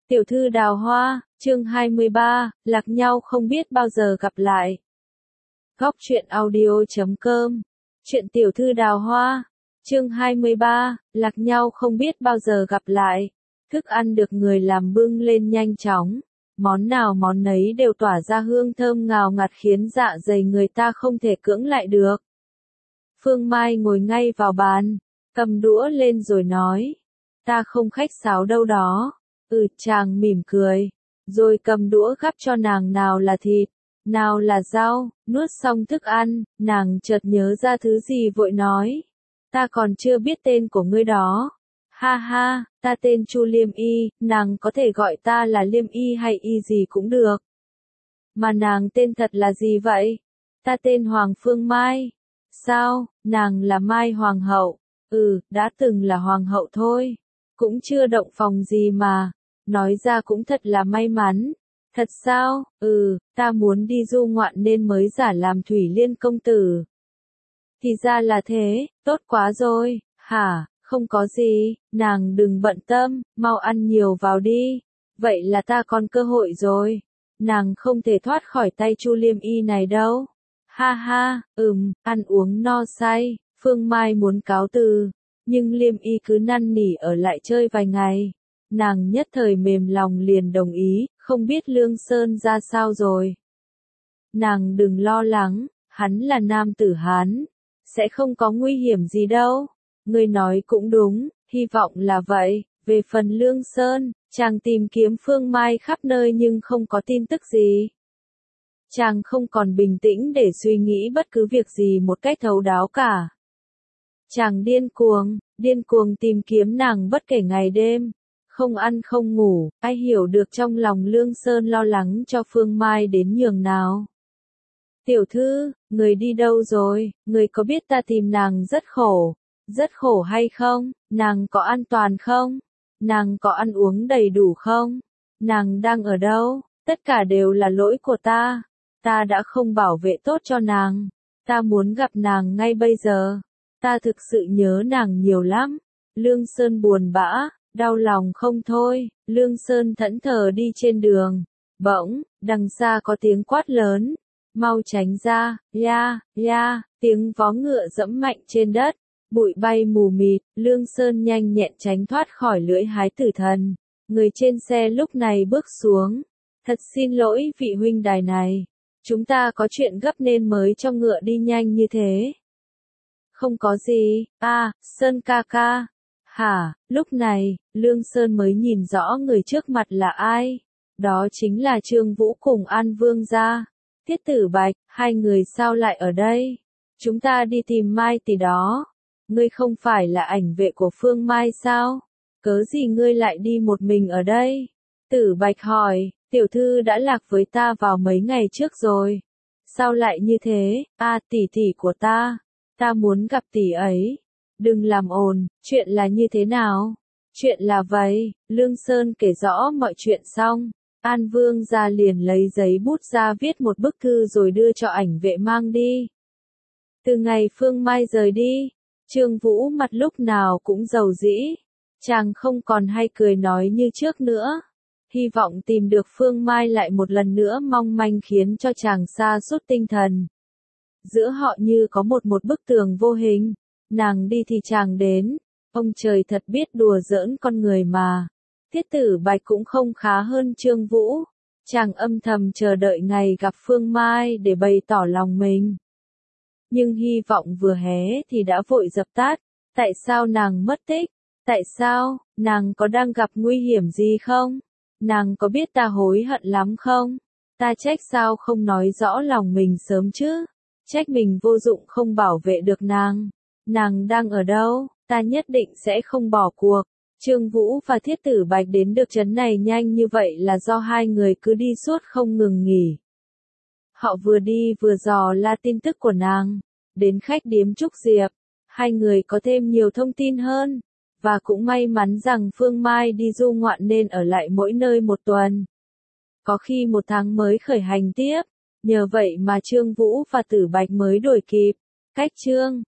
Tiểu thư Đào Hoa, chương 23, lạc nhau không biết bao giờ gặp lại. Góc truyện audio.com. Chuyện Tiểu thư Đào Hoa, chương 23, lạc nhau không biết bao giờ gặp lại. Thức ăn được người làm bưng lên nhanh chóng, món nào món nấy đều tỏa ra hương thơm ngào ngạt khiến dạ dày người ta không thể cưỡng lại được. Phương Mai ngồi ngay vào bàn, cầm đũa lên rồi nói, ta không khách sáo đâu đó. Chàng mỉm cười, rồi cầm đũa gắp cho nàng, nào là thịt, nào là rau. Nuốt xong thức ăn, nàng chợt nhớ ra thứ gì vội nói, ta còn chưa biết tên của ngươi đó. Ha ha, ta tên Chu Liêm Y, nàng có thể gọi ta là Liêm Y hay Y gì cũng được. Mà nàng tên thật là gì vậy? Ta tên Hoàng Phương Mai. Sao, nàng là Mai Hoàng hậu? Đã từng là Hoàng hậu thôi, cũng chưa động phòng gì mà. Nói ra cũng thật là may mắn. Thật sao? Ta muốn đi du ngoạn nên mới giả làm Thủy Liên công tử. Thì ra là thế, tốt quá rồi. Hả, không có gì, nàng đừng bận tâm, mau ăn nhiều vào đi. Vậy là ta còn cơ hội rồi. Nàng không thể thoát khỏi tay Chu Liêm Y này đâu. Ha ha, ăn uống no say. Phương Mai muốn cáo từ, nhưng Liêm Y cứ năn nỉ ở lại chơi vài ngày. Nàng nhất thời mềm lòng liền đồng ý, không biết Lương Sơn ra sao rồi. Nàng đừng lo lắng, hắn là nam tử Hán, sẽ không có nguy hiểm gì đâu. Ngươi nói cũng đúng, hy vọng là vậy. Về phần Lương Sơn, chàng tìm kiếm Phương Mai khắp nơi nhưng không có tin tức gì. Chàng không còn bình tĩnh để suy nghĩ bất cứ việc gì một cách thấu đáo cả. Chàng điên cuồng tìm kiếm nàng bất kể ngày đêm. Không ăn không ngủ, ai hiểu được trong lòng Lương Sơn lo lắng cho Phương Mai đến nhường nào. Tiểu thư, người đi đâu rồi, người có biết ta tìm nàng rất khổ hay không, nàng có an toàn không, nàng có ăn uống đầy đủ không, nàng đang ở đâu, tất cả đều là lỗi của ta đã không bảo vệ tốt cho nàng, ta muốn gặp nàng ngay bây giờ, ta thực sự nhớ nàng nhiều lắm. Lương Sơn buồn bã, đau lòng không thôi. Lương Sơn thẫn thờ đi trên đường, bỗng, đằng xa có tiếng quát lớn, mau tránh ra, ya, tiếng vó ngựa giẫm mạnh trên đất, bụi bay mù mịt. Lương Sơn nhanh nhẹn tránh thoát khỏi lưỡi hái tử thần. Người trên xe lúc này bước xuống, thật xin lỗi vị huynh đài này, chúng ta có chuyện gấp nên mới cho ngựa đi nhanh như thế. Không có gì, Sơn ca ca. Hả, lúc này, Lương Sơn mới nhìn rõ người trước mặt là ai. Đó chính là Trương Vũ cùng An Vương gia. Tiết Tử Bạch, hai người sao lại ở đây? Chúng ta đi tìm Mai tỷ đó. Ngươi không phải là ảnh vệ của Phương Mai sao? Cớ gì ngươi lại đi một mình ở đây? Tử Bạch hỏi, tiểu thư đã lạc với ta vào mấy ngày trước rồi. Sao lại như thế? Tỷ của ta muốn gặp tỷ ấy. Đừng làm ồn, chuyện là như thế nào? Chuyện là vậy, Lương Sơn kể rõ mọi chuyện xong, An Vương gia liền lấy giấy bút ra viết một bức thư rồi đưa cho ảnh vệ mang đi. Từ ngày Phương Mai rời đi, Trương Vũ mặt lúc nào cũng rầu rĩ, chàng không còn hay cười nói như trước nữa. Hy vọng tìm được Phương Mai lại một lần nữa mong manh khiến cho chàng sa sút tinh thần. Giữa họ như có một bức tường vô hình. Nàng đi thì chàng đến, ông trời thật biết đùa giỡn con người mà. Tiết Tử Bạch cũng không khá hơn Trương Vũ, chàng âm thầm chờ đợi ngày gặp Phương Mai để bày tỏ lòng mình. Nhưng hy vọng vừa hé thì đã vội dập tắt. Tại sao nàng mất tích? Tại sao, nàng có đang gặp nguy hiểm gì không? Nàng có biết ta hối hận lắm không? Ta trách sao không nói rõ lòng mình sớm chứ? Trách mình vô dụng không bảo vệ được nàng. Nàng đang ở đâu, ta nhất định sẽ không bỏ cuộc. Trương Vũ và Thiết Tử Bạch đến được trấn này nhanh như vậy là do hai người cứ đi suốt không ngừng nghỉ. Họ vừa đi vừa dò la tin tức của nàng. Đến khách điếm Trúc Diệp, hai người có thêm nhiều thông tin hơn. Và cũng may mắn rằng Phương Mai đi du ngoạn nên ở lại mỗi nơi một tuần. Có khi một tháng mới khởi hành tiếp. Nhờ vậy mà Trương Vũ và Tử Bạch mới đuổi kịp. Cách Trương